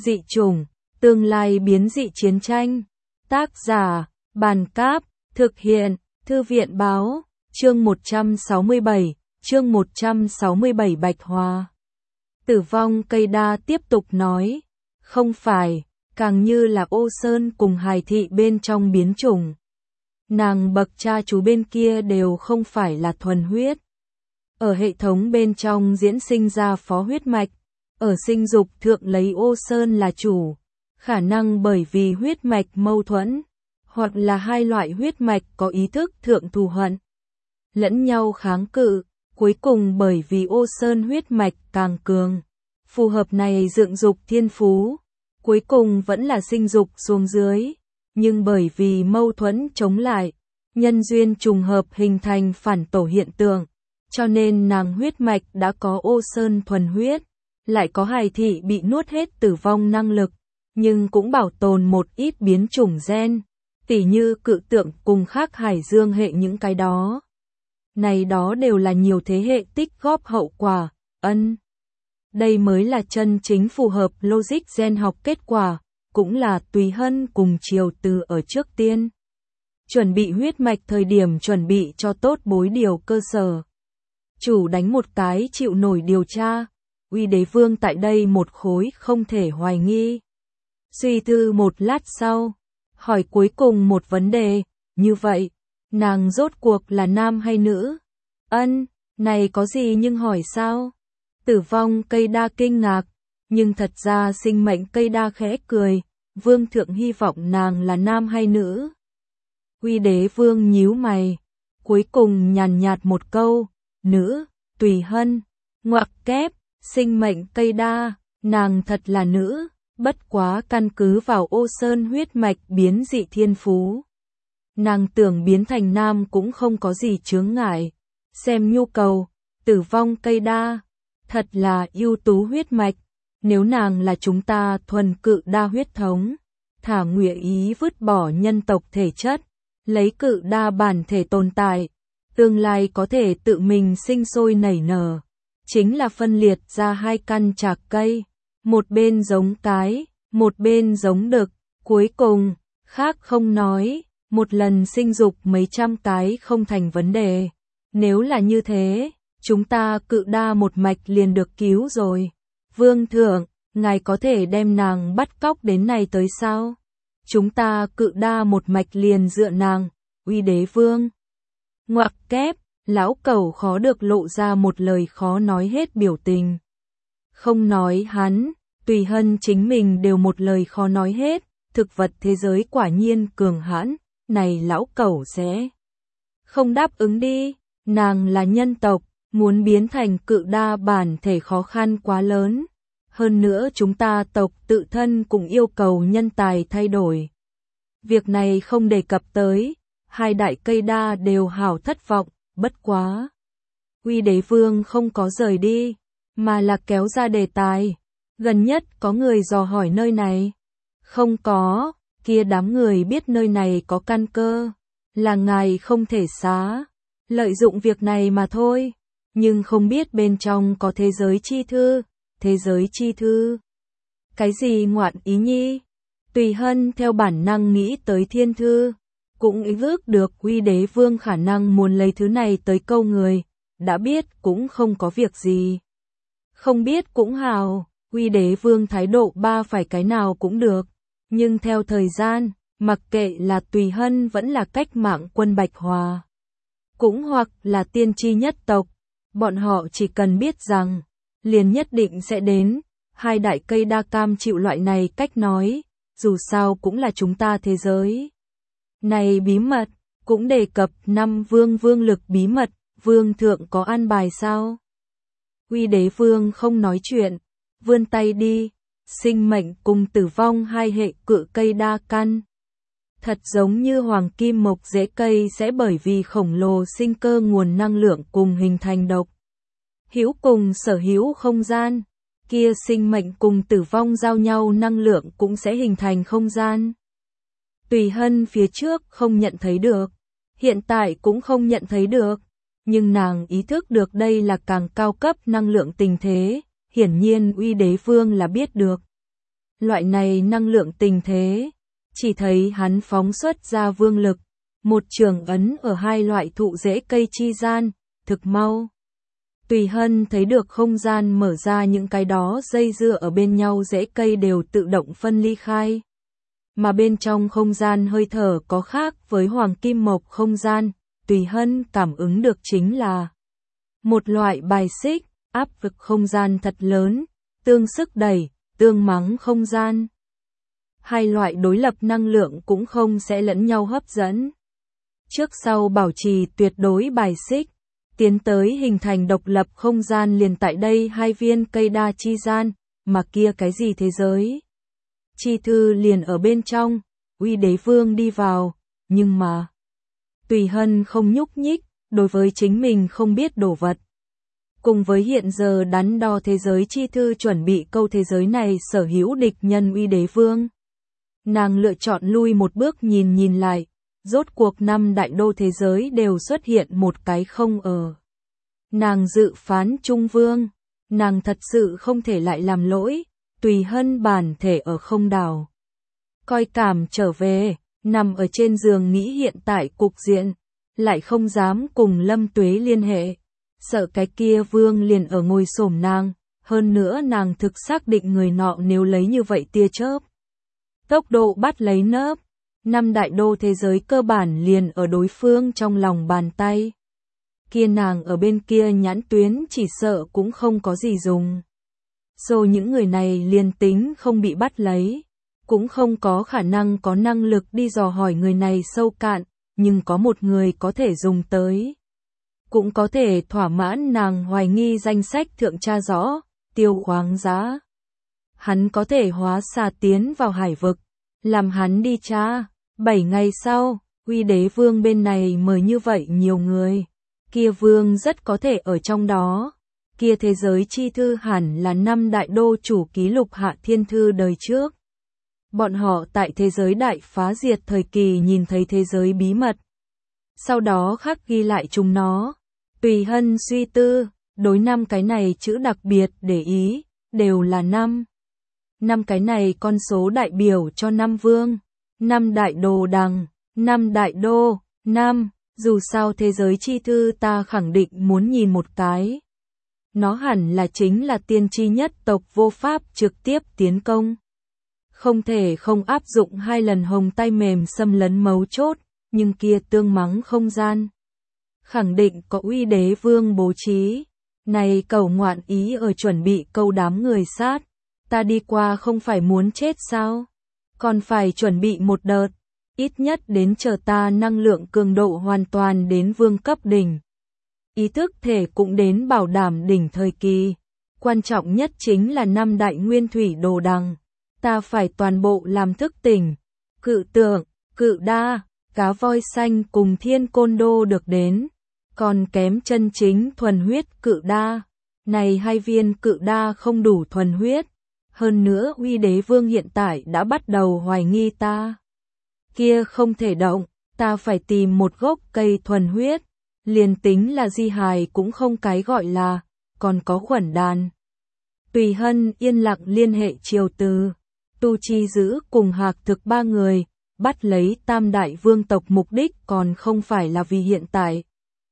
Dị chủng, tương lai biến dị chiến tranh. Tác giả, Bàn Cáp, thực hiện, Thư viện Báo, chương 167, chương 167 Bạch Hoa. Tử vong cây đa tiếp tục nói, không phải, càng như là Ô Sơn cùng Hải Thị bên trong biến chủng. Nàng bậc cha chú bên kia đều không phải là thuần huyết. Ở hệ thống bên trong diễn sinh ra phó huyết mạch, ở sinh dục thượng lấy Ô Sơn là chủ, khả năng bởi vì huyết mạch mâu thuẫn, hoặc là hai loại huyết mạch có ý thức thượng thù hận, lẫn nhau kháng cự, cuối cùng bởi vì Ô Sơn huyết mạch càng cường, phù hợp này dựng dục thiên phú, cuối cùng vẫn là sinh dục xuống dưới, nhưng bởi vì mâu thuẫn chống lại, nhân duyên trùng hợp hình thành phản tổ hiện tượng, cho nên nàng huyết mạch đã có Ô Sơn thuần huyết, lại có Hải Thị bị nuốt hết tử vong năng lực, nhưng cũng bảo tồn một ít biến chủng gen, tỉ như cự tượng cùng khác Hải Dương hệ những cái đó. Này đó đều là nhiều thế hệ tích góp hậu quả, đây mới là chân chính phù hợp logic gen học kết quả, cũng là Tùy Hân cùng Triều Từ ở trước tiên. Chuẩn bị huyết mạch thời điểm chuẩn bị cho tốt bối điều cơ sở. Chủ đánh một cái chịu nổi điều tra, Uy Đế Vương tại đây một khối không thể hoài nghi. Suy tư một lát sau, hỏi cuối cùng một vấn đề, như vậy, nàng rốt cuộc là nam hay nữ? Này có gì nhưng hỏi sao? Tử vong cây đa kinh ngạc, nhưng thật ra sinh mệnh cây đa khẽ cười, Vương thượng hy vọng nàng là nam hay nữ? Uy Đế Vương nhíu mày, cuối cùng nhàn nhạt một câu, nữ. Tùy Hân, ngoặc kép, sinh mệnh cây đa, nàng thật là nữ, bất quá căn cứ vào Ô Sơn huyết mạch biến dị thiên phú. Nàng tưởng biến thành nam cũng không có gì chướng ngại, xem nhu cầu, tử vong cây đa, thật là ưu tú huyết mạch, nếu nàng là chúng ta thuần cự đa huyết thống, thả nguyện ý vứt bỏ nhân tộc thể chất, lấy cự đa bản thể tồn tại, tương lai có thể tự mình sinh sôi nảy nở, chính là phân liệt ra hai căn trạc cây, một bên giống cái, một bên giống đực, cuối cùng, khác không nói, một lần sinh dục mấy trăm cái không thành vấn đề, nếu là như thế, chúng ta cự đa một mạch liền được cứu rồi. Vương thượng, ngài có thể đem nàng bắt cóc đến này tới sao? Chúng ta cự đa một mạch liền dựa nàng, Uy Đế Vương. Ngoặc kép, lão cẩu khó được lộ ra một lời khó nói hết biểu tình. Không nói hắn, Tùy Hân chính mình đều một lời khó nói hết, thực vật thế giới quả nhiên cường hãn, này lão cẩu sẽ không đáp ứng đi, nàng là nhân tộc, muốn biến thành cự đa bản thể khó khăn quá lớn. Hơn nữa chúng ta tộc tự thân cũng yêu cầu nhân tài thay đổi. Việc này không đề cập tới, hai đại cây đa đều hảo thất vọng, bất quá. Uy Đế Vương không có rời đi, mà là kéo ra đề tài. Gần nhất có người dò hỏi nơi này. Không có, kia đám người biết nơi này có căn cơ, là ngài không thể xá, lợi dụng việc này mà thôi, nhưng không biết bên trong có thế giới chi thư. Thế giới chi thư. Cái gì ngoạn ý nhi? Tùy Hân theo bản năng nghĩ tới thiên thư, cũng ý ước được Uy Đế Vương khả năng muốn lấy thứ này tới câu người, đã biết cũng không có việc gì. Không biết cũng hào, Uy Đế Vương thái độ ba phải cái nào cũng được, nhưng theo thời gian, mặc kệ là Tùy Hân vẫn là cách mạng quân Bạch Hòa, cũng hoặc là tiên tri nhất tộc, bọn họ chỉ cần biết rằng, liền nhất định sẽ đến, hai đại cây đa cam chịu loại này cách nói, dù sao cũng là chúng ta thế giới. Này bí mật, cũng đề cập năm vương lực bí mật, vương thượng có an bài sao? Uy Đế Vương không nói chuyện, vươn tay đi, sinh mệnh cùng tử vong hai hệ cự cây đa căn. Thật giống như hoàng kim mộc rễ cây sẽ bởi vì khổng lồ sinh cơ nguồn năng lượng cùng hình thành độc. Hữu cùng sở hữu không gian, kia sinh mệnh cùng tử vong giao nhau năng lượng cũng sẽ hình thành không gian. Tùy Hân phía trước không nhận thấy được, hiện tại cũng không nhận thấy được, nhưng nàng ý thức được đây là càng cao cấp năng lượng tình thế, hiển nhiên Uy Đế Vương là biết được. Loại này năng lượng tình thế, chỉ thấy hắn phóng xuất ra vương lực, một trường ấn ở hai loại thụ rễ cây chi gian, thực mau. Tùy Hân thấy được không gian mở ra, những cái đó dây dưa ở bên nhau rễ cây đều tự động phân ly khai. Mà bên trong không gian hơi thở có khác với hoàng kim mộc không gian, Tùy Hân cảm ứng được chính là một loại bài xích, áp lực không gian thật lớn, tương sức đẩy, tương mắng không gian. Hai loại đối lập năng lượng cũng không sẽ lẫn nhau hấp dẫn. Trước sau bảo trì tuyệt đối bài xích, tiến tới hình thành độc lập không gian liền tại đây hai viên cây đa chi gian, mà kia cái gì thế giới. Chi thư liền ở bên trong, Uy Đế Vương đi vào, nhưng mà Tùy Hân không nhúc nhích, đối với chính mình không biết đồ vật. Cùng với hiện giờ đắn đo thế giới chi thư chuẩn bị câu thế giới này sở hữu địch nhân Uy Đế Vương. Nàng lựa chọn lui một bước nhìn lại, rốt cuộc 5 đại đô thế giới đều xuất hiện một cái không ở. Nàng dự phán Trung Vương, nàng thật sự không thể lại làm lỗi, Tùy Hân bản thể ở không đảo. Coi cảm trở về, nằm ở trên giường nghĩ hiện tại cục diện, lại không dám cùng Lâm Tuế liên hệ, sợ cái kia vương liền ở ngồi xổm nàng, hơn nữa nàng thực xác định người nọ nếu lấy như vậy tia chớp. Tốc độ bắt lấy nớp, 5 đại đô thế giới cơ bản liền ở đối phương trong lòng bàn tay. Kia nàng ở bên kia nhãn tuyến chỉ sợ cũng không có gì dùng. Rồi những người này liền tính không bị bắt lấy, cũng không có khả năng có năng lực đi dò hỏi người này sâu cạn, nhưng có một người có thể dùng tới. Cũng có thể thỏa mãn nàng hoài nghi danh sách thượng tra rõ, Tiêu Khoáng Giá. Hắn có thể hóa xà tiến vào hải vực, làm hắn đi tra. 7 ngày sau, Uy Đế Vương bên này mời như vậy nhiều người. Kia vương rất có thể ở trong đó. Kia thế giới chi thư hẳn là 5 đại đô chủ ký lục Hạ Thiên Thư đời trước. Bọn họ tại thế giới đại phá diệt thời kỳ nhìn thấy thế giới bí mật. Sau đó khắc ghi lại chúng nó. Tùy Hân suy tư, đối 5 cái này chữ đặc biệt để ý, đều là 5. 5 cái này con số đại biểu cho 5 vương, 5 đại đồ đằng, 5 đại đô, 5, dù sao thế giới chi thư ta khẳng định muốn nhìn một cái. Nó hẳn là chính là tiên tri nhất tộc vô pháp trực tiếp tiến công. Không thể không áp dụng 2 lần hồng tay mềm xâm lấn mấu chốt, nhưng kia tương mắng không gian. Khẳng định có Uy Đế Vương bố trí. Này cầu ngoạn ý ở chuẩn bị câu đám người sát. Ta đi qua không phải muốn chết sao? Còn phải chuẩn bị một đợt. Ít nhất đến chờ ta năng lượng cường độ hoàn toàn đến vương cấp đỉnh. Ý thức thể cũng đến bảo đảm đỉnh thời kỳ. Quan trọng nhất chính là 5 đại nguyên thủy đồ đằng. Ta phải toàn bộ làm thức tỉnh. Cự tượng, cự đa, cá voi xanh cùng thiên côn đô được đến. Còn kém chân chính thuần huyết cự đa. Này 2 viên cự đa không đủ thuần huyết. Hơn nữa Uy Đế Vương hiện tại đã bắt đầu hoài nghi ta. Kia không thể động, ta phải tìm một gốc cây thuần huyết. Liền tính là di hài cũng không cái gọi là, còn có khuẩn đàn. Tùy Hân yên lặng liên hệ Triều Từ, Tu Chi Giữ cùng Hạc Thực 3 người, bắt lấy Tam Đại Vương tộc mục đích còn không phải là vì hiện tại.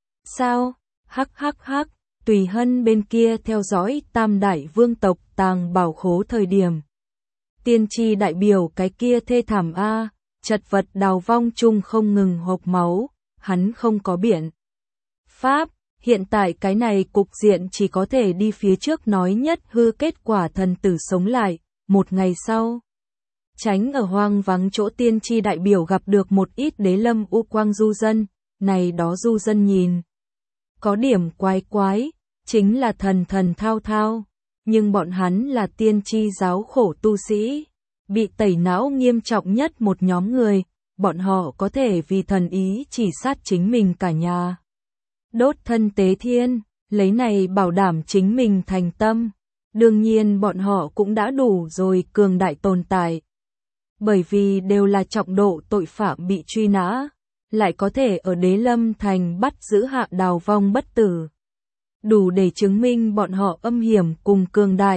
Sao? Hắc, Tùy Hân bên kia theo dõi Tam Đại Vương tộc tàng bảo khố thời điểm. Tiên tri đại biểu cái kia thê thảm a, chật vật đào vong chung không ngừng hộc máu, hắn không có biện pháp, hiện tại cái này cục diện chỉ có thể đi phía trước nói nhất hư kết quả thần tử sống lại, một ngày sau. Tránh ở hoang vắng chỗ tiên tri đại biểu gặp được một ít đế lâm u quang du dân, này đó du dân nhìn. Có điểm quái, chính là thần thao, nhưng bọn hắn là tiên tri giáo khổ tu sĩ, bị tẩy não nghiêm trọng nhất một nhóm người, bọn họ có thể vì thần ý chỉ sát chính mình cả nhà. Đốt thân tế thiên, lấy này bảo đảm chính mình thành tâm. Đương nhiên bọn họ cũng đã đủ rồi cường đại tồn tại. Bởi vì đều là trọng độ tội phạm bị truy nã, lại có thể ở Đế Lâm Thành bắt giữ Hạ Đào vong bất tử. Đủ để chứng minh bọn họ âm hiểm cùng cường đại,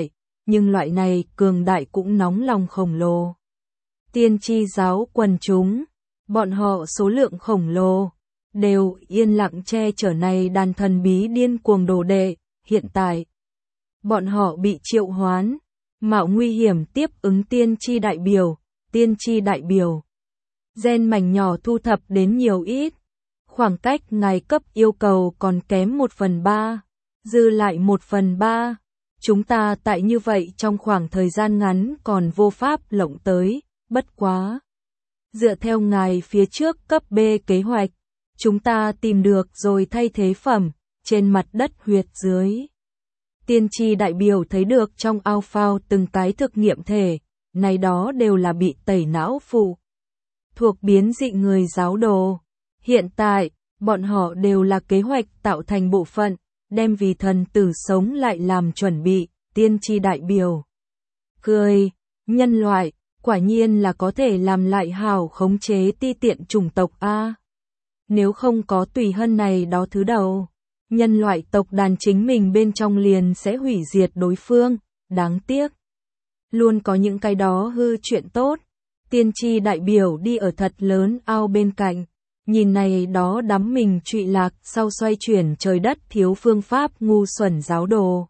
nhưng loại này cường đại cũng nóng lòng khổng lồ. Tiên tri giáo quần chúng, bọn họ số lượng khổng lồ, đều yên lặng che chở này đàn thần bí điên cuồng đồ đệ. Hiện tại, bọn họ bị triệu hoán, mạo nguy hiểm tiếp ứng tiên tri đại biểu. Tiên tri đại biểu, gen mảnh nhỏ thu thập đến nhiều ít, khoảng cách ngài cấp yêu cầu còn kém 1/3, dư lại 1/3. Chúng ta tại như vậy trong khoảng thời gian ngắn còn vô pháp lộng tới, bất quá. Dựa theo ngài phía trước cấp B kế hoạch, chúng ta tìm được rồi thay thế phẩm, trên mặt đất huyệt dưới. Tiên tri đại biểu thấy được trong ao phao từng cái thực nghiệm thể, này đó đều là bị tẩy não phụ thuộc biến dị người giáo đồ. Hiện tại, bọn họ đều là kế hoạch tạo thành bộ phận, đem vì thần tử sống lại làm chuẩn bị. Tiên tri đại biểu cười, nhân loại, quả nhiên là có thể làm lại hảo khống chế ti tiện chủng tộc A. Nếu không có Tùy Hân này đó thứ đầu, nhân loại tộc đàn chính mình bên trong liền sẽ hủy diệt đối phương, đáng tiếc. Luôn có những cái đó hư chuyện tốt. Tiên tri đại biểu đi ở thật lớn ao bên cạnh, nhìn này đó đắm mình trụy lạc sau xoay chuyển trời đất thiếu phương pháp ngu xuẩn giáo đồ.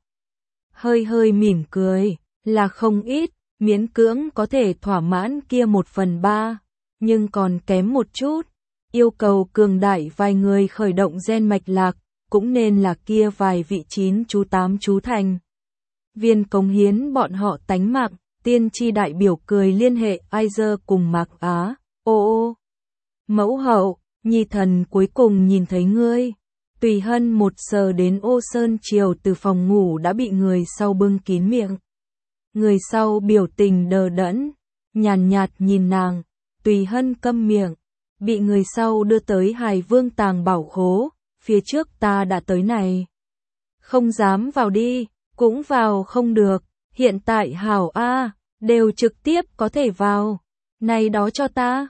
Hơi hơi mỉm cười, là không ít, miễn cưỡng có thể thỏa mãn kia 1/3, nhưng còn kém một chút. Yêu cầu cường đại vài người khởi động gen mạch lạc, cũng nên là kia vài vị 9 chú 8 chú thành viên cống hiến bọn họ tánh mạng. Tiên tri đại biểu cười liên hệ Aizer cùng Mạc Á. Ô, mẫu hậu, nhi thần cuối cùng nhìn thấy ngươi. Tùy Hân một giờ đến Ô Sơn Triều từ phòng ngủ đã bị người sau bưng kín miệng. Người sau biểu tình đờ đẫn, nhàn nhạt nhìn nàng. Tùy Hân câm miệng, bị người sau đưa tới Hài Vương tàng bảo khố. Phía trước ta đã tới này, không dám vào đi, cũng vào không được. Hiện tại hảo A, đều trực tiếp có thể vào. Này đó cho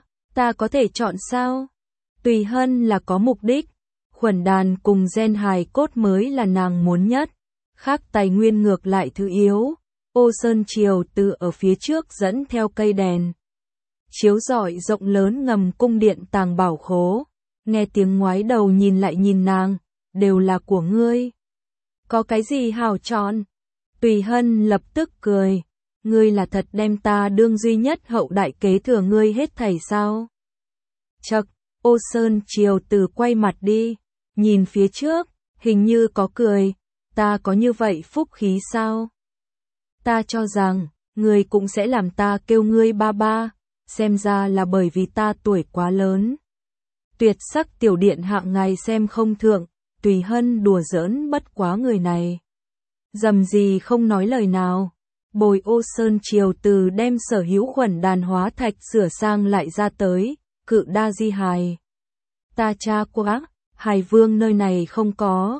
ta có thể chọn sao? Tùy Hân là có mục đích, khuẩn đàn cùng gen hài cốt mới là nàng muốn nhất. Khác tài nguyên ngược lại thứ yếu. Ô Sơn Triều từ ở phía trước dẫn theo cây đèn chiếu rọi rộng lớn ngầm cung điện tàng bảo khố. Nghe tiếng ngoái đầu nhìn lại nhìn nàng, đều là của ngươi. Có cái gì hảo chọn? Tùy Hân lập tức cười, ngươi là thật đem ta đương duy nhất hậu đại kế thừa ngươi hết thảy sao? Chậc, Ô Sơn Triều từ quay mặt đi, nhìn phía trước, hình như có cười, ta có như vậy phúc khí sao? Ta cho rằng, ngươi cũng sẽ làm ta kêu ngươi ba ba, xem ra là bởi vì ta tuổi quá lớn. Tuyệt sắc tiểu điện hạ ngài xem không thượng, Tùy Hân đùa giỡn bất quá người này. Dầm gì không nói lời nào, bồi Ô Sơn Triều từ đem sở hữu khuẩn đàn hóa thạch sửa sang lại ra tới, cự đa di hài. Ta cha quá, Hài Vương nơi này không có,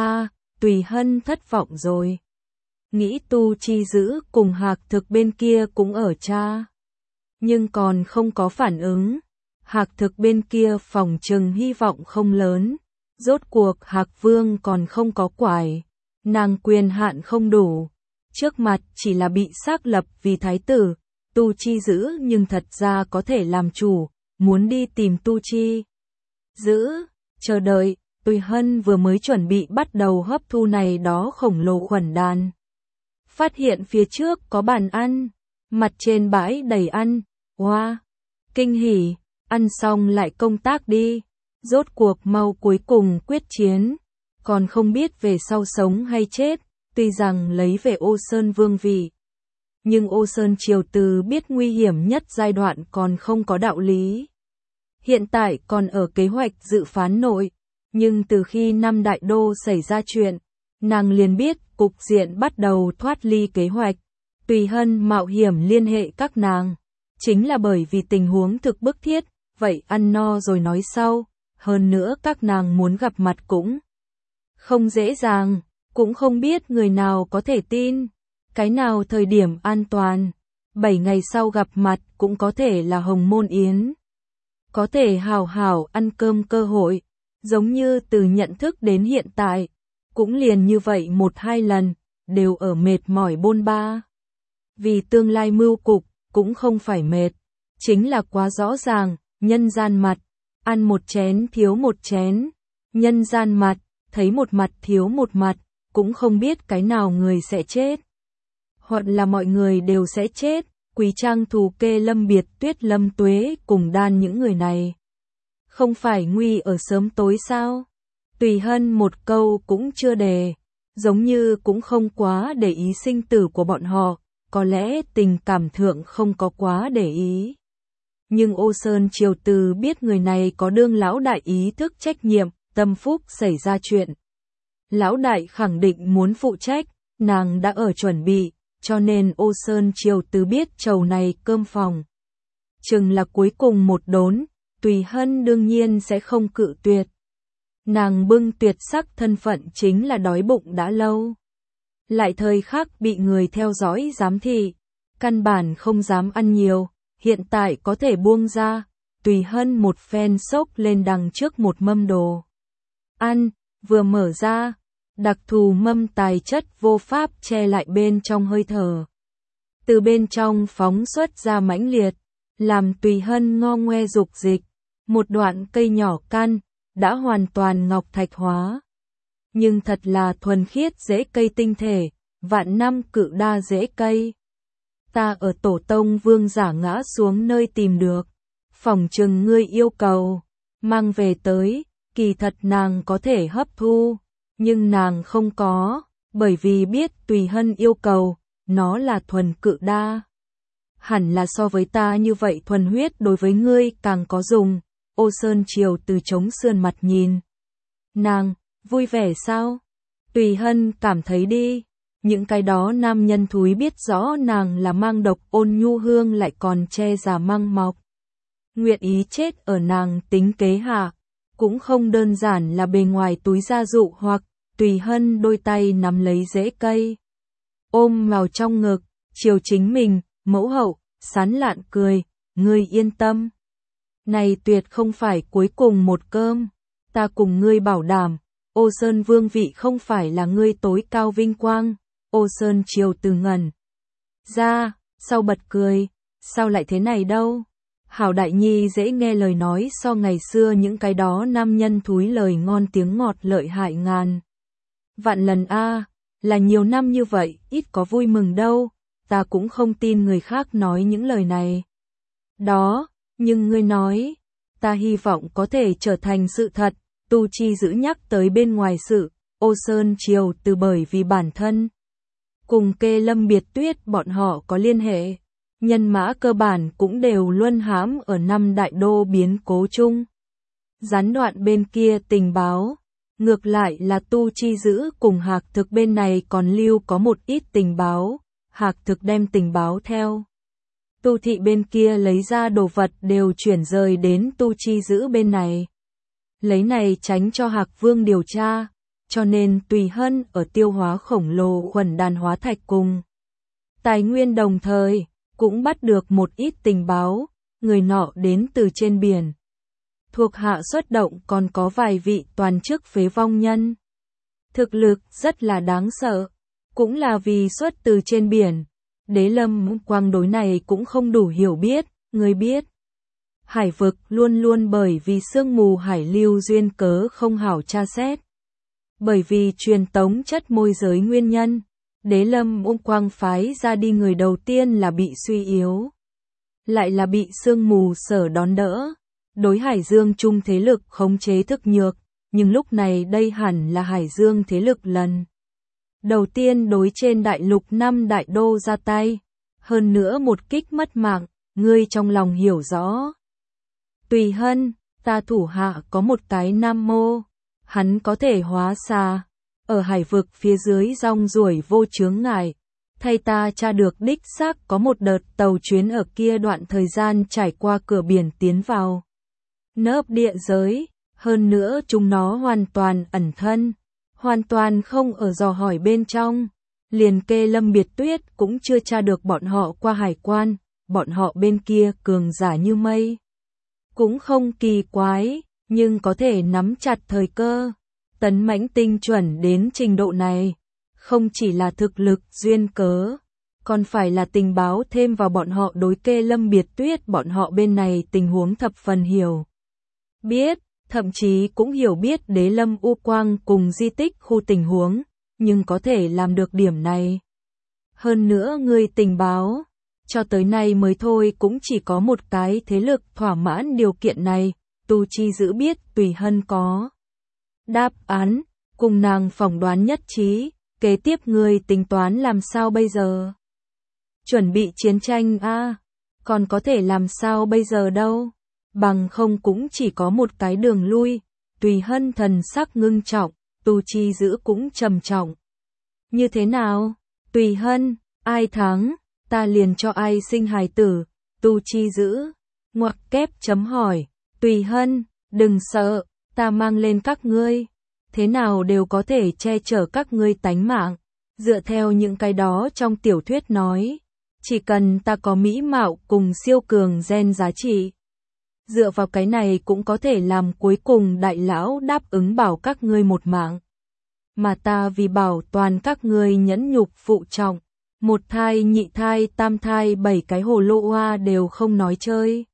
Tùy Hân thất vọng rồi. Nghĩ Tu Chi giữ cùng Hạc Thực bên kia cũng ở cha, nhưng còn không có phản ứng. Hạc Thực bên kia phòng trừng hy vọng không lớn, rốt cuộc Hạc Vương còn không có quải. Nàng quyền hạn không đủ, trước mặt chỉ là bị xác lập vì thái tử, Tu Chi giữ nhưng thật ra có thể làm chủ, muốn đi tìm Tu Chi giữ, chờ đợi. Tùy Hân vừa mới chuẩn bị bắt đầu hấp thu này đó khổng lồ khuẩn đàn. Phát hiện phía trước có bàn ăn, mặt trên bãi đầy ăn, wow, kinh hỉ, ăn xong lại công tác đi, rốt cuộc mau cuối cùng quyết chiến. Còn không biết về sau sống hay chết, tuy rằng lấy về Ô Sơn vương vị. Nhưng Ô Sơn Triều từ biết nguy hiểm nhất giai đoạn còn không có đạo lý. Hiện tại còn ở kế hoạch dự phán nội, nhưng từ khi năm đại đô xảy ra chuyện, nàng liền biết cục diện bắt đầu thoát ly kế hoạch. Tùy Hân mạo hiểm liên hệ các nàng, chính là bởi vì tình huống thực bức thiết, vậy ăn no rồi nói sau, hơn nữa các nàng muốn gặp mặt cũng không dễ dàng, cũng không biết người nào có thể tin, cái nào thời điểm an toàn. 7 ngày sau gặp mặt cũng có thể là Hồng Môn Yến, có thể hào hào ăn cơm cơ hội, giống như từ nhận thức đến hiện tại, cũng liền như vậy 1-2 lần, đều ở mệt mỏi bôn ba. Vì tương lai mưu cục, cũng không phải mệt. Chính là quá rõ ràng, nhân gian mặt, ăn một chén thiếu một chén. Nhân gian mặt, thấy một mặt thiếu một mặt, cũng không biết cái nào người sẽ chết. Hoặc là mọi người đều sẽ chết, Quý Trang Thù Kê Lâm Biệt Tuyết Lâm Tuế cùng đan những người này. Không phải nguy ở sớm tối sao? Tùy Hân một câu cũng chưa đề, giống như cũng không quá để ý sinh tử của bọn họ, có lẽ tình cảm thượng không có quá để ý. Nhưng Ô Sơn Triều Từ biết người này có đương lão đại ý thức trách nhiệm, tâm phúc xảy ra chuyện. Lão đại khẳng định muốn phụ trách, nàng đã ở chuẩn bị, cho nên Ô Sơn Triều Từ biết chầu này cơm phòng. Chừng là cuối cùng một đốn, Tùy Hân đương nhiên sẽ không cự tuyệt. Nàng bưng tuyệt sắc thân phận chính là đói bụng đã lâu. Lại thời khắc bị người theo dõi giám thị, căn bản không dám ăn nhiều, hiện tại có thể buông ra, Tùy Hân một phen xốc lên đằng trước một mâm đồ. Ăn, vừa mở ra, đặc thù mâm tài chất vô pháp che lại bên trong hơi thở. Từ bên trong phóng xuất ra mãnh liệt, làm Tùy Hân ngo ngoe dục dịch, một đoạn cây nhỏ căn, đã hoàn toàn ngọc thạch hóa. Nhưng thật là thuần khiết rễ cây tinh thể, vạn năm cự đa rễ cây. Ta ở tổ tông vương giả ngã xuống nơi tìm được, phỏng chừng ngươi yêu cầu, mang về tới, kỳ thật nàng có thể hấp thu, nhưng nàng không có, bởi vì biết Tùy Hân yêu cầu, nó là thuần cự đa. Hẳn là so với ta như vậy thuần huyết đối với ngươi càng có dùng. Ô Sơn Triều Từ chống sườn mặt nhìn. Nàng, vui vẻ sao? Tùy Hân cảm thấy đi. Những cái đó nam nhân thúi biết rõ nàng là mang độc ôn nhu hương lại còn che giả mang mọc. Nguyện ý chết ở nàng tính kế hạ. Cũng không đơn giản là bề ngoài túi gia dụ hoặc Tùy Hân đôi tay nắm lấy rễ cây. Ôm vào trong ngực, chiều chính mình, mẫu hậu, sán lạn cười, ngươi yên tâm. Này tuyệt không phải cuối cùng một cơm, ta cùng ngươi bảo đảm, Ô Sơn vương vị không phải là ngươi tối cao vinh quang. Ô Sơn Triều Từ ngẩn ra, sau bật cười, sao lại thế này đâu? Hảo đại nhi dễ nghe lời nói so ngày xưa những cái đó nam nhân thúi lời ngon tiếng ngọt lợi hại ngàn vạn lần a, là nhiều năm như vậy, ít có vui mừng đâu, ta cũng không tin người khác nói những lời này. Đó, nhưng ngươi nói, ta hy vọng có thể trở thành sự thật, Tu Chi giữ nhắc tới bên ngoài sự, Ô Sơn Triều Từ bởi vì bản thân. Cùng Kê Lâm Biệt Tuyết bọn họ có liên hệ, nhân mã cơ bản cũng đều luân hãm ở năm đại đô biến cố chung. Gián đoạn bên kia tình báo, ngược lại là Tu Chi giữ cùng Hạc Thực bên này còn lưu có một ít tình báo, Hạc Thực đem tình báo theo. Tu thị bên kia lấy ra đồ vật đều chuyển rời đến Tu Chi giữ bên này. Lấy này tránh cho Hạc Vương điều tra, cho nên Tùy Hân ở tiêu hóa khổng lồ khuẩn đàn hóa thạch cùng. Tài nguyên đồng thời, cũng bắt được một ít tình báo, người nọ đến từ trên biển. Thuộc hạ xuất động còn có vài vị toàn chức phế vong nhân. Thực lực rất là đáng sợ, cũng là vì xuất từ trên biển. Đế Lâm Quang đối này cũng không đủ hiểu biết, người biết. Hải vực luôn luôn bởi vì sương mù hải lưu duyên cớ không hảo tra xét. Bởi vì truyền tống chất môi giới nguyên nhân, Đế Lâm Quang phái ra đi người đầu tiên là bị suy yếu. Lại là bị sương mù sở đón đỡ. Đối Hải Dương chung thế lực khống chế thực nhược, nhưng lúc này đây hẳn là Hải Dương thế lực lần đầu tiên đối trên đại lục 5 đại đô ra tay, hơn nữa một kích mất mạng, ngươi trong lòng hiểu rõ. Tùy Hân, ta thủ hạ có một cái nam mô, hắn có thể hóa xà, ở hải vực phía dưới rong ruổi vô chướng ngại, thay ta tra được đích xác có một đợt tàu chuyến ở kia đoạn thời gian trải qua cửa biển tiến vào nớp địa giới, hơn nữa chúng nó hoàn toàn ẩn thân, hoàn toàn không ở dò hỏi bên trong, liền Kê Lâm Biệt Tuyết cũng chưa tra được bọn họ qua hải quan, bọn họ bên kia cường giả như mây. Cũng không kỳ quái, nhưng có thể nắm chặt thời cơ, tấn mãnh tinh chuẩn đến trình độ này, không chỉ là thực lực duyên cớ, còn phải là tình báo thêm vào bọn họ đối kê Lâm Biệt Tuyết, bọn họ bên này tình huống thập phần hiểu biết, thậm chí cũng hiểu biết Đế Lâm U Quang cùng di tích khu tình huống, nhưng có thể làm được điểm này. Hơn nữa người tình báo, cho tới nay mới thôi cũng chỉ có một cái thế lực thỏa mãn điều kiện này, Tu Chi Dữ biết Tùy Hân có đáp án, cùng nàng phỏng đoán nhất trí, kế tiếp người tính toán làm sao bây giờ? Chuẩn bị chiến tranh a, còn có thể làm sao bây giờ đâu, bằng không cũng chỉ có một cái đường lui. Tùy Hân thần sắc ngưng trọng, Tu Chi Dữ cũng trầm trọng. Như thế nào? Tùy Hân, ai thắng, ta liền cho ai sinh hài tử. Tu Chi Dữ, ngoặc kép chấm hỏi. Tùy Hân, đừng sợ, ta mang lên các ngươi, thế nào đều có thể che chở các ngươi tánh mạng. Dựa theo những cái đó trong tiểu thuyết nói, chỉ cần ta có mỹ mạo cùng siêu cường gen giá trị, dựa vào cái này cũng có thể làm cuối cùng đại lão đáp ứng bảo các ngươi một mạng. Mà ta vì bảo toàn các ngươi nhẫn nhục phụ trọng, một thai, nhị thai, tam thai, 7 cái hồ lô hoa đều không nói chơi.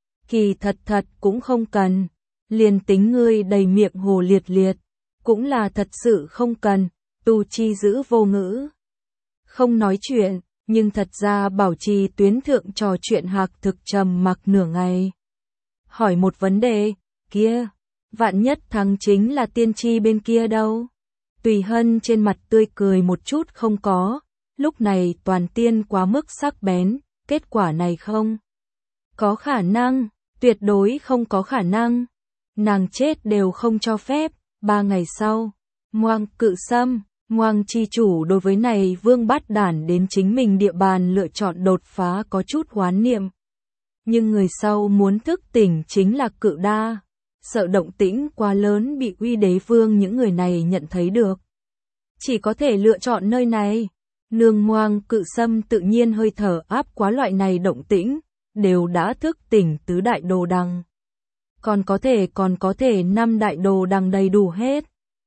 Kỳ thật cũng không cần, liền tính ngươi đầy miệng hồ liệt liệt, cũng là thật sự không cần. Tu Chi Dữ vô ngữ, không nói chuyện, nhưng thật ra Bảo Trì tuyến thượng trò chuyện hạc thực trầm mặc nửa ngày. Hỏi một vấn đề, kia, vạn nhất thắng chính là tiên tri bên kia đâu? Tùy Hân trên mặt tươi cười một chút không có, lúc này toàn tiên quá mức sắc bén, kết quả này không có khả năng, tuyệt đối không có khả năng. Nàng chết đều không cho phép. 3 ngày sau, Ngoang Cự Sâm, Ngoang chi chủ đối với này vương bát đản đến chính mình địa bàn lựa chọn đột phá có chút hoán niệm. Nhưng người sau muốn thức tỉnh chính là Cự Đa, sợ động tĩnh quá lớn bị Uy Đế Vương những người này nhận thấy được. Chỉ có thể lựa chọn nơi này. Nương Ngoang Cự Sâm tự nhiên hơi thở áp quá loại này động tĩnh, đều đã thức tỉnh tứ đại đồ đằng. Còn có thể 5 đại đồ đằng đầy đủ hết.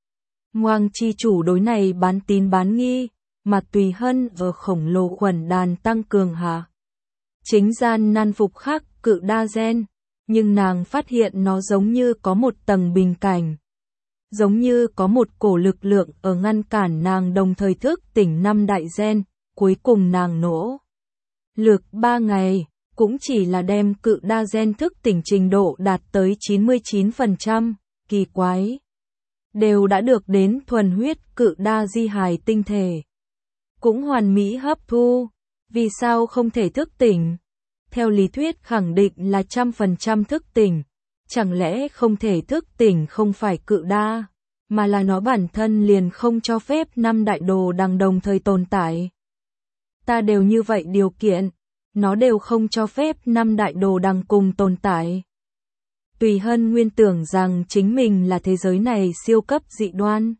Ngoang chi chủ đối này bán tín bán nghi, mà Tùy Hân ở khổng lồ khuẩn đàn tăng cường hạ. Chính gian nan phục khắc Cự Đa gen, nhưng nàng phát hiện nó giống như có một tầng bình cảnh. Giống như có một cổ lực lượng ở ngăn cản nàng đồng thời thức tỉnh 5 đại gen, cuối cùng nàng nỗ lực 3 ngày, cũng chỉ là đem Cự Đa gen thức tỉnh trình độ đạt tới 99%, kỳ quái. Đều đã được đến thuần huyết Cự Đa di hài tinh thể. Cũng hoàn mỹ hấp thu, vì sao không thể thức tỉnh? Theo lý thuyết khẳng định là 100% thức tỉnh, chẳng lẽ không thể thức tỉnh không phải Cự Đa, mà là nó bản thân liền không cho phép 5 đại đồ đằng đồng thời tồn tại. Ta đều như vậy điều kiện, nó đều không cho phép 5 đại đồ đằng cùng tồn tại. Tùy Hân nguyên tưởng rằng chính mình là thế giới này siêu cấp dị đoan.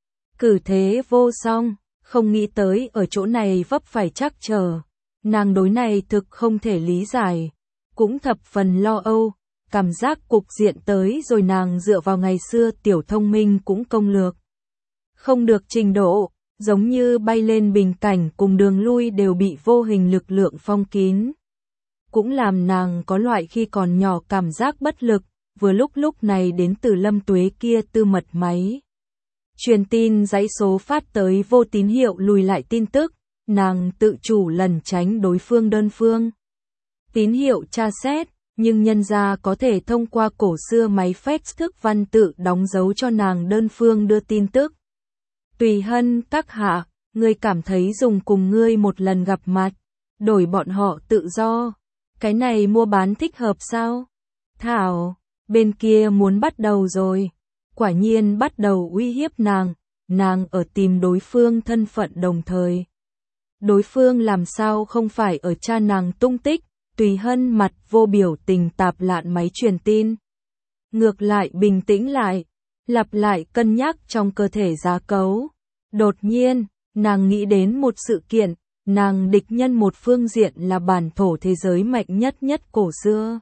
Cử thế vô song, không nghĩ tới ở chỗ này vấp phải trắc trở. Nàng đối này thực không thể lý giải, cũng thập phần lo âu, cảm giác cục diện tới rồi nàng dựa vào ngày xưa tiểu thông minh cũng công lược. Không được trình độ, giống như bay lên bình cảnh cùng đường lui đều bị vô hình lực lượng phong kín. Cũng làm nàng có loại khi còn nhỏ cảm giác bất lực, vừa lúc này đến từ Lâm Tuế kia tư mật máy. Truyền tin dãy số phát tới vô tín hiệu lùi lại tin tức, nàng tự chủ lẩn tránh đối phương đơn phương. Tín hiệu tra xét, nhưng nhân ra có thể thông qua cổ xưa máy fax thức văn tự đóng dấu cho nàng đơn phương đưa tin tức. Tùy Hân các hạ, ngươi cảm thấy dùng cùng ngươi một lần gặp mặt, đổi bọn họ tự do, cái này mua bán thích hợp sao? Thảo, bên kia muốn bắt đầu rồi, quả nhiên bắt đầu uy hiếp nàng ở tìm đối phương thân phận đồng thời. Đối phương làm sao không phải ở tra nàng tung tích, Tùy Hân mặt vô biểu tình tạp lạn máy truyền tin. Ngược lại bình tĩnh lại, lặp lại cân nhắc trong cơ thể giá cấu. Đột nhiên, nàng nghĩ đến một sự kiện, nàng địch nhân một phương diện là bản thổ thế giới mạnh nhất cổ xưa.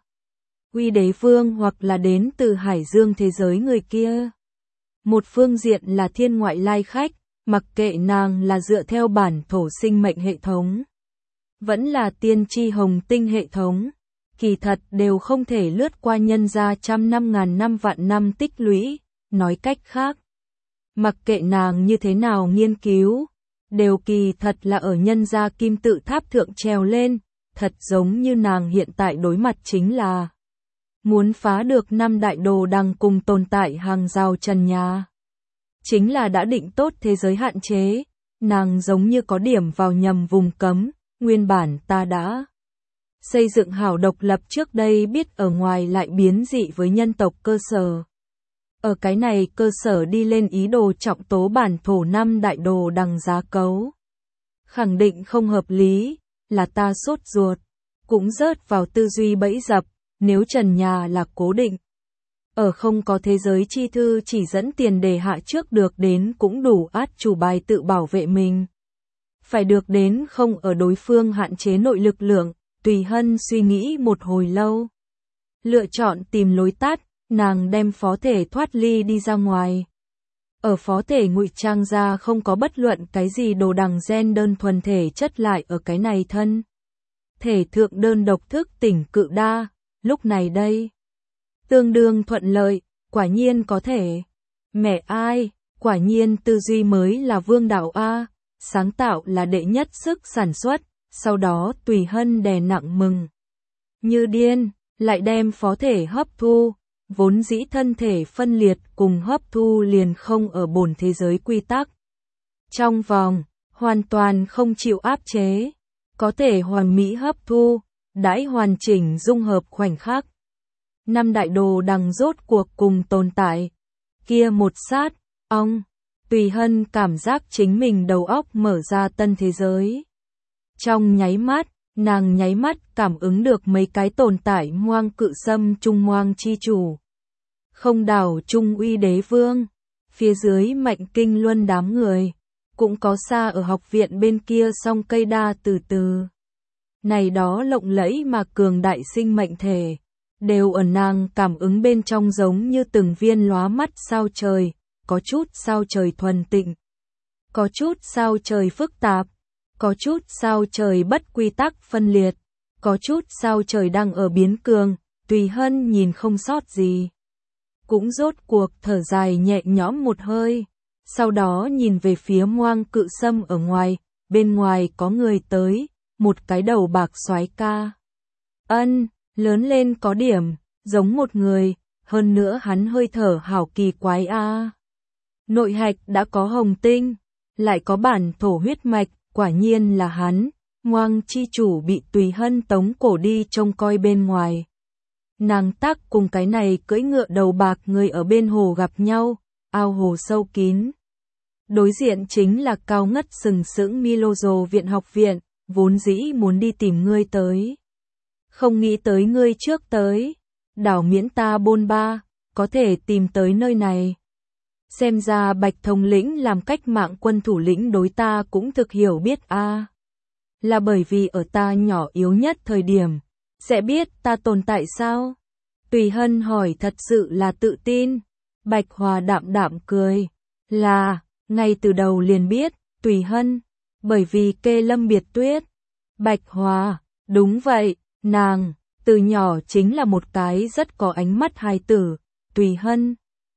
Uy Đế Vương hoặc là đến từ Hải Dương thế giới người kia. Một phương diện là thiên ngoại lai khách, mặc kệ nàng là dựa theo bản thổ sinh mệnh hệ thống, vẫn là tiên tri hồng tinh hệ thống, kỳ thật đều không thể lướt qua nhân gia trăm năm ngàn năm vạn năm tích lũy, nói cách khác. Mặc kệ nàng như thế nào nghiên cứu, đều kỳ thật là ở nhân gia kim tự tháp thượng trèo lên, thật giống như nàng hiện tại đối mặt chính là muốn phá được 5 đại đồ đằng cùng tồn tại hàng rào trần nhà. Chính là đã định tốt thế giới hạn chế, nàng giống như có điểm vào nhầm vùng cấm, nguyên bản ta đã xây dựng hảo độc lập trước đây biết ở ngoài lại biến dị với nhân tộc cơ sở. Ở cái này cơ sở đi lên ý đồ trọng tố bản thổ 5 đại đồ đằng giá cấu. Khẳng định không hợp lý, là ta sốt ruột, cũng rớt vào tư duy bẫy dập, nếu trần nhà là cố định. Ở không có thế giới chi thư chỉ dẫn tiền đề hạ trước được đến cũng đủ át chủ bài tự bảo vệ mình. Phải được đến không ở đối phương hạn chế nội lực lượng, Tùy Hân suy nghĩ một hồi lâu. Lựa chọn tìm lối tắt, nàng đem phó thể thoát ly đi ra ngoài. Ở phó thể ngụy trang ra không có bất luận cái gì đồ đằng gen đơn thuần thể chất lại ở cái này thân. Thể thượng đơn độc thức tỉnh cự đa, lúc này đây. Tương đương thuận lợi, quả nhiên có thể. Mẹ ai, quả nhiên tư duy mới là vương đạo A, sáng tạo là đệ nhất sức sản xuất, sau đó Tùy Hân đè nặng mừng. Như điên, lại đem phó thể hấp thu, vốn dĩ thân thể phân liệt cùng hấp thu liền không ở bổn thế giới quy tắc. Trong vòng, hoàn toàn không chịu áp chế, có thể hoàn mỹ hấp thu, đãi hoàn chỉnh dung hợp khoảnh khắc. 5 đại đồ đằng rốt cuộc cùng tồn tại. Kia một sát, Tùy Hân cảm giác chính mình đầu óc mở ra tân thế giới. Trong nháy mắt, nàng nháy mắt cảm ứng được mấy cái tồn tại Moang Cự Sâm Trung Moang chi chủ. Không đảo Trung Uy Đế Vương, phía dưới Mạnh Kinh Luân đám người, cũng có xa ở học viện bên kia song cây đa từ từ. Này đó lộng lẫy mà cường đại sinh mệnh thể, đều ở nàng cảm ứng bên trong giống như từng viên lóa mắt sao trời, có chút sao trời thuần tịnh, có chút sao trời phức tạp, có chút sao trời bất quy tắc phân liệt, có chút sao trời đang ở biến cường, Tùy Hân nhìn không sót gì. Cũng rốt cuộc thở dài nhẹ nhõm một hơi, sau đó nhìn về phía Moang Cự Sâm ở ngoài, bên ngoài có người tới, một cái đầu bạc soái ca. Lớn lên có điểm, giống một người, hơn nữa hắn hơi thở hảo kỳ quái a. Nội hạch đã có hồng tinh, lại có bản thổ huyết mạch, quả nhiên là hắn. Moang chi chủ bị Tùy Hân tống cổ đi trông coi bên ngoài. Nàng tác cùng cái này cưỡi ngựa đầu bạc người ở bên hồ gặp nhau, ao hồ sâu kín. Đối diện chính là cao ngất sừng sững Milozo viện học viện, vốn dĩ muốn đi tìm ngươi tới. Không nghĩ tới ngươi trước tới, đảo miễn ta bôn ba, có thể tìm tới nơi này. Xem ra Bạch thống lĩnh làm cách mạng quân thủ lĩnh đối ta cũng thực hiểu biết a. Là bởi vì ở ta nhỏ yếu nhất thời điểm, sẽ biết ta tồn tại sao? Tùy Hân hỏi thật sự là tự tin. Bạch Hòa đạm đạm cười, là, ngay từ đầu liền biết, Tùy Hân, bởi vì kê lâm biệt tuyết. Bạch Hòa, đúng vậy, nàng, từ nhỏ chính là một cái rất có ánh mắt hài tử, Tùy Hân.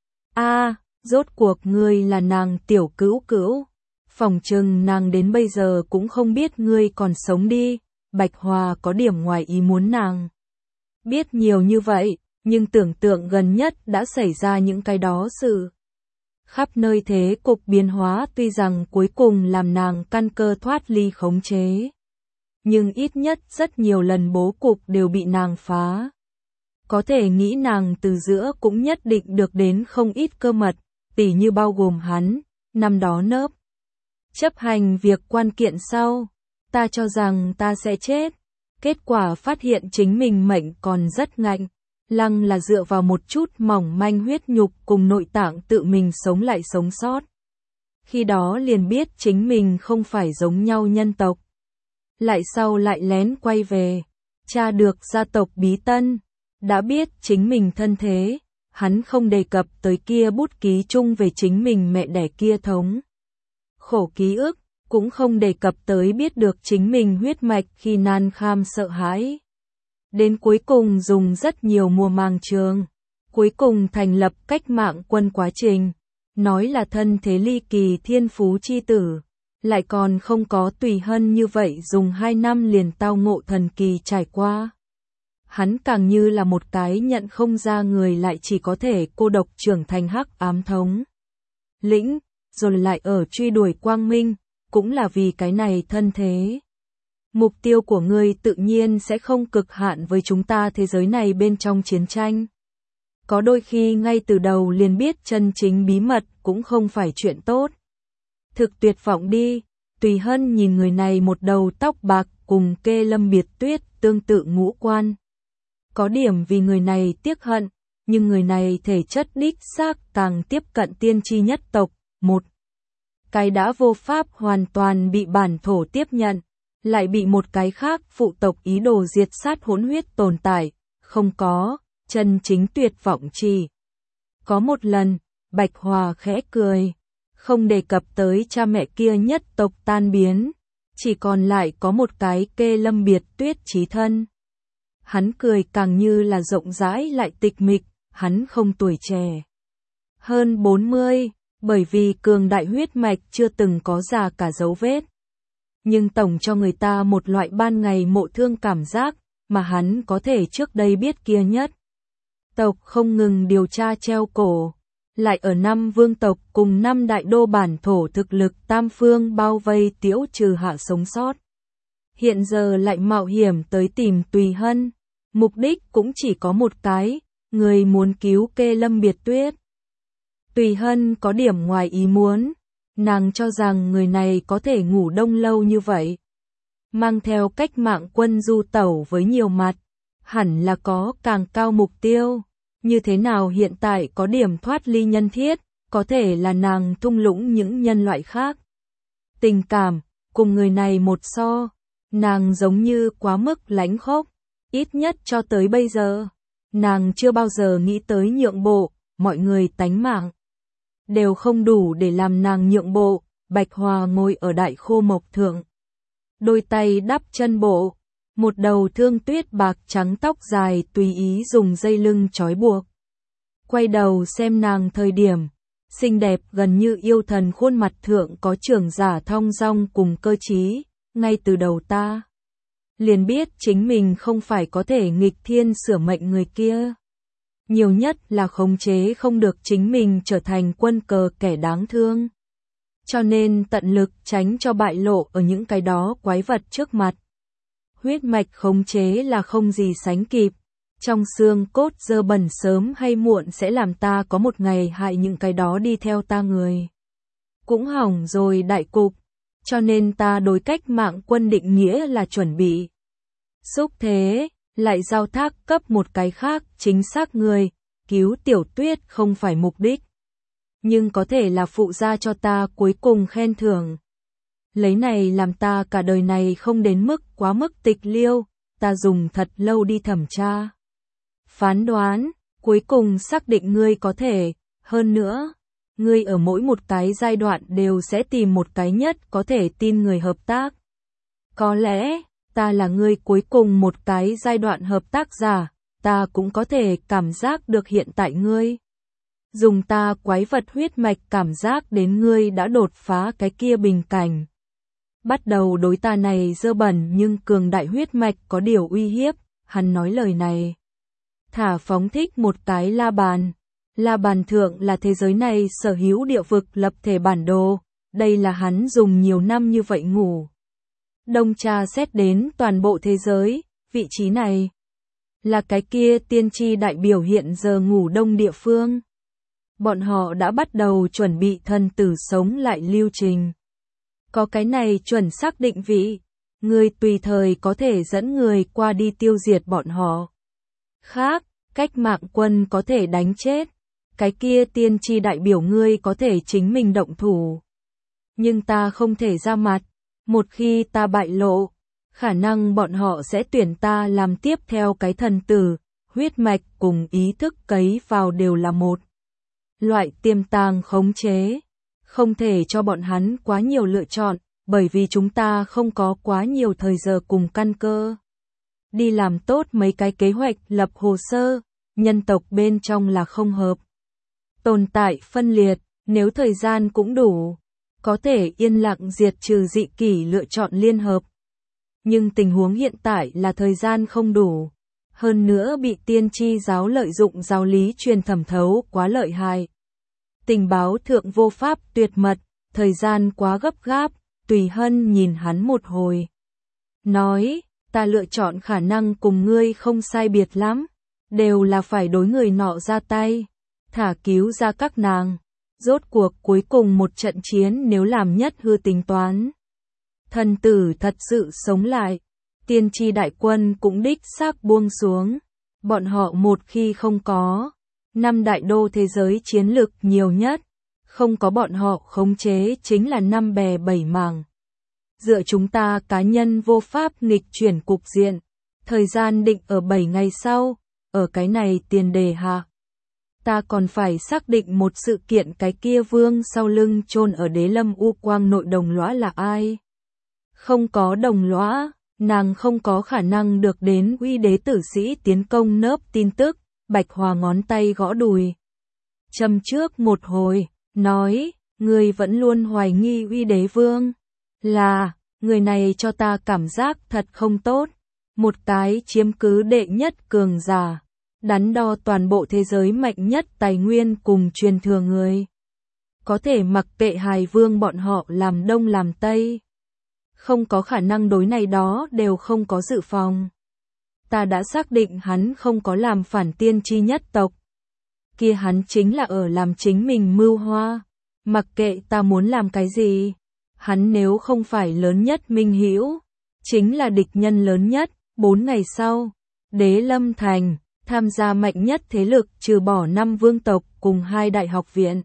Rốt cuộc ngươi là nàng tiểu cữu cữu. Phòng chừng nàng đến bây giờ cũng không biết ngươi còn sống đi. Bạch Hòa có điểm ngoài ý muốn nàng biết nhiều như vậy, nhưng tưởng tượng gần nhất đã xảy ra những cái đó sự. Khắp nơi thế cục biến hóa tuy rằng cuối cùng làm nàng căn cơ thoát ly khống chế. Nhưng ít nhất rất nhiều lần bố cục đều bị nàng phá. Có thể nghĩ nàng từ giữa cũng nhất định được đến không ít cơ mật, tỉ như bao gồm hắn, năm đó nớp. Chấp hành việc quan kiện sau, ta cho rằng ta sẽ chết. Kết quả phát hiện chính mình mệnh còn rất ngạnh, lăng là dựa vào một chút mỏng manh huyết nhục cùng nội tạng tự mình sống lại sống sót. Khi đó liền biết chính mình không phải giống nhau nhân tộc. Lại sau lại lén quay về, tra được gia tộc bí tân, đã biết chính mình thân thế, hắn không đề cập tới kia bút ký chung về chính mình mẹ đẻ kia thống. Khổ ký ức, cũng không đề cập tới biết được chính mình huyết mạch khi nan kham sợ hãi. Đến cuối cùng dùng rất nhiều mùa màng trường, cuối cùng thành lập cách mạng quân quá trình, nói là thân thế ly kỳ thiên phú chi tử, lại còn không có Tùy Hân như vậy dùng 2 năm liền tao ngộ thần kỳ trải qua. Hắn càng như là một cái nhận không ra người lại chỉ có thể cô độc trưởng thành hắc ám thống lĩnh, rồi lại ở truy đuổi quang minh, cũng là vì cái này thân thế. Mục tiêu của ngươi tự nhiên sẽ không cực hạn với chúng ta thế giới này bên trong chiến tranh. Có đôi khi ngay từ đầu liền biết chân chính bí mật cũng không phải chuyện tốt. Thực tuyệt vọng đi, Tùy Hân nhìn người này một đầu tóc bạc cùng Kê Lâm Biệt Tuyết tương tự ngũ quan. Có điểm vì người này tiếc hận, nhưng người này thể chất đích xác càng tiếp cận tiên tri nhất tộc, một cái đã vô pháp hoàn toàn bị bản thổ tiếp nhận, lại bị một cái khác phụ tộc ý đồ diệt sát hỗn huyết tồn tại, không có, chân chính tuyệt vọng chỉ. Có một lần, Bạch Hòa khẽ cười, không đề cập tới cha mẹ kia nhất tộc tan biến, chỉ còn lại có một cái Kê Lâm Biệt Tuyết chí thân. Hắn cười càng như là rộng rãi lại tịch mịch, hắn không tuổi trẻ. Hơn 40, bởi vì cường đại huyết mạch chưa từng có già cả dấu vết. Nhưng tổng cho người ta một loại ban ngày mộ thương cảm giác, mà hắn có thể trước đây biết kia nhất. Tộc không ngừng điều tra treo cổ, lại ở 5 vương tộc cùng 5 đại đô bản thổ thực lực tam phương bao vây tiễu trừ hạ sống sót. Hiện giờ lại mạo hiểm tới tìm Tùy Hân, mục đích cũng chỉ có một cái, người muốn cứu Kê Lâm Biệt Tuyết. Tùy Hân có điểm ngoài ý muốn, nàng cho rằng người này có thể ngủ đông lâu như vậy. Mang theo cách mạng quân du tẩu với nhiều mặt, hẳn là có càng cao mục tiêu. Như thế nào hiện tại có điểm thoát ly nhân thiết, có thể là nàng thung lũng những nhân loại khác. Tình cảm, cùng người này một so, nàng giống như quá mức lãnh khốc, ít nhất cho tới bây giờ. Nàng chưa bao giờ nghĩ tới nhượng bộ, mọi người tánh mạng đều không đủ để làm nàng nhượng bộ. Bạch Hòa ngồi ở đại khô mộc thượng, đôi tay đắp chân bộ, một đầu thương tuyết bạc trắng tóc dài tùy ý dùng dây lưng trói buộc. Quay đầu xem nàng thời điểm, xinh đẹp gần như yêu thần khuôn mặt thượng có trưởng giả thong dong cùng cơ trí, ngay từ đầu ta liền biết chính mình không phải có thể nghịch thiên sửa mệnh người kia. Nhiều nhất là khống chế không được chính mình trở thành quân cờ kẻ đáng thương. Cho nên tận lực tránh cho bại lộ ở những cái đó quái vật trước mặt. Huyết mạch khống chế là không gì sánh kịp. Trong xương cốt dơ bẩn sớm hay muộn sẽ làm ta có một ngày hại những cái đó đi theo ta người. Cũng hỏng rồi đại cục. Cho nên ta đối cách mạng quân định nghĩa là chuẩn bị. Xúc thế, lại giao thác cấp một cái khác chính xác người. Cứu Tiểu Tuyết không phải mục đích, nhưng có thể là phụ gia cho ta cuối cùng khen thưởng. Lấy này làm ta cả đời này không đến mức quá mức tịch liêu, ta dùng thật lâu đi thẩm tra. Phán đoán, cuối cùng xác định ngươi có thể, hơn nữa, ngươi ở mỗi một cái giai đoạn đều sẽ tìm một cái nhất có thể tin người hợp tác. Có lẽ, ta là ngươi cuối cùng một cái giai đoạn hợp tác giả, ta cũng có thể cảm giác được hiện tại ngươi. Dùng ta quái vật huyết mạch cảm giác đến ngươi đã đột phá cái kia bình cảnh. Bắt đầu đối ta này dơ bẩn nhưng cường đại huyết mạch có điều uy hiếp, hắn nói lời này. Thả phóng thích một cái la bàn. La bàn thượng là thế giới này sở hữu địa vực lập thể bản đồ, đây là hắn dùng nhiều năm như vậy ngủ. Đông tra xét đến toàn bộ thế giới, vị trí này là cái kia tiên tri đại biểu hiện giờ ngủ đông địa phương. Bọn họ đã bắt đầu chuẩn bị thần tử sống lại lưu trình. Có cái này chuẩn xác định vị, người tùy thời có thể dẫn người qua đi tiêu diệt bọn họ. Khác, cách mạng quân có thể đánh chết, cái kia tiên tri đại biểu ngươi có thể chính mình động thủ. Nhưng ta không thể ra mặt, một khi ta bại lộ, khả năng bọn họ sẽ tuyển ta làm tiếp theo cái thần tử, huyết mạch cùng ý thức cấy vào đều là một loại tiềm tàng khống chế, không thể cho bọn hắn quá nhiều lựa chọn, bởi vì chúng ta không có quá nhiều thời giờ cùng căn cơ. Đi làm tốt mấy cái kế hoạch, lập hồ sơ, nhân tộc bên trong là không hợp. Tồn tại phân liệt, nếu thời gian cũng đủ, có thể yên lặng diệt trừ dị kỷ lựa chọn liên hợp. Nhưng tình huống hiện tại là thời gian không đủ. Hơn nữa bị tiên tri giáo lợi dụng giáo lý truyền thẩm thấu quá lợi hại. Tình báo thượng vô pháp tuyệt mật, thời gian quá gấp gáp, Tùy Hân nhìn hắn một hồi. Nói, ta lựa chọn khả năng cùng ngươi không sai biệt lắm, đều là phải đối người nọ ra tay, thả cứu ra các nàng. Rốt cuộc cuối cùng một trận chiến nếu làm nhất hư tính toán. Thần tử thật sự sống lại, tiên tri đại quân cũng đích xác buông xuống. Bọn họ một khi không có, 5 đại đô thế giới chiến lực nhiều nhất, không có bọn họ khống chế chính là 5 bè 7 mảng. Dựa chúng ta cá nhân vô pháp nghịch chuyển cục diện, thời gian định ở 7 ngày sau, ở cái này tiền đề hạ. Ta còn phải xác định một sự kiện, cái kia vương sau lưng chôn ở Đế Lâm U Quang nội đồng lõa là ai. Không có đồng lõa, nàng không có khả năng được đến uy đế tử sĩ tiến công nớp tin tức. Bạch Hòa ngón tay gõ đùi. Châm trước một hồi, nói, ngươi vẫn luôn hoài nghi uy đế vương. Là, người này cho ta cảm giác thật không tốt. Một cái chiếm cứ đệ nhất cường giả, đắn đo toàn bộ thế giới mạnh nhất tài nguyên cùng truyền thừa người. Có thể mặc kệ hài vương bọn họ làm đông làm tây. Không có khả năng đối này đó đều không có dự phòng. Ta đã xác định hắn không có làm phản tiên tri nhất tộc. Kia hắn chính là ở làm chính mình mưu hoa. Mặc kệ ta muốn làm cái gì, hắn nếu không phải lớn nhất minh hữu, chính là địch nhân lớn nhất. 4 ngày sau, Đế Lâm Thành, tham gia mạnh nhất thế lực trừ bỏ 5 vương tộc cùng 2 đại học viện.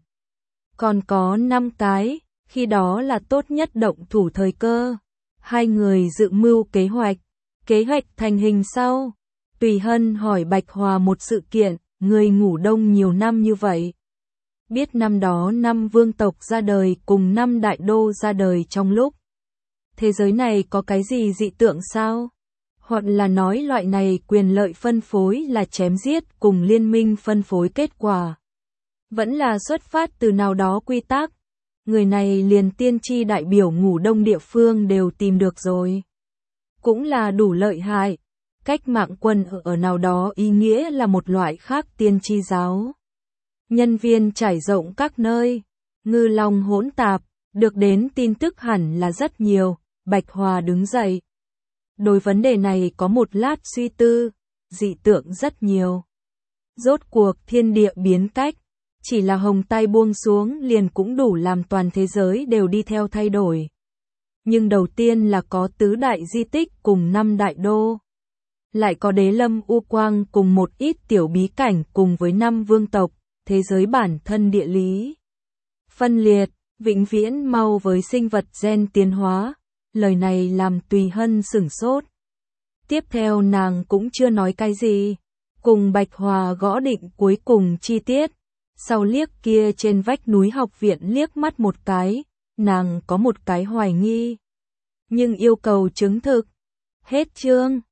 Còn có 5 cái, khi đó là tốt nhất động thủ thời cơ. 2 người dự mưu kế hoạch. Kế hoạch thành hình sau, Tùy Hân hỏi Bạch Hòa một sự kiện, người ngủ đông nhiều năm như vậy. Biết năm đó 5 vương tộc ra đời cùng 5 đại đô ra đời trong lúc. Thế giới này có cái gì dị tượng sao? Hoặc là nói loại này quyền lợi phân phối là chém giết cùng liên minh phân phối kết quả. Vẫn là xuất phát từ nào đó quy tắc. Người này liền tiên tri đại biểu ngủ đông địa phương đều tìm được rồi. Cũng là đủ lợi hại. Cách mạng quân ở nào đó ý nghĩa là một loại khác tiên tri giáo. Nhân viên trải rộng các nơi, ngư long hỗn tạp, được đến tin tức hẳn là rất nhiều. Bạch Hòa đứng dậy. Đối vấn đề này có một lát suy tư, dị tượng rất nhiều. Rốt cuộc thiên địa biến cách, chỉ là hồng tai buông xuống liền cũng đủ làm toàn thế giới đều đi theo thay đổi. Nhưng đầu tiên là có tứ đại di tích cùng 5 đại đô. Lại có Đế Lâm U Quang cùng một ít tiểu bí cảnh cùng với 5 vương tộc, thế giới bản thân địa lý. Phân liệt, vĩnh viễn mau với sinh vật gen tiến hóa. Lời này làm Tùy Hân sửng sốt. Tiếp theo nàng cũng chưa nói cái gì. Cùng Bạch Hòa gõ định cuối cùng chi tiết. Sau liếc kia trên vách núi học viện liếc mắt một cái, nàng có một cái hoài nghi. Nhưng yêu cầu chứng thực. Hết chương.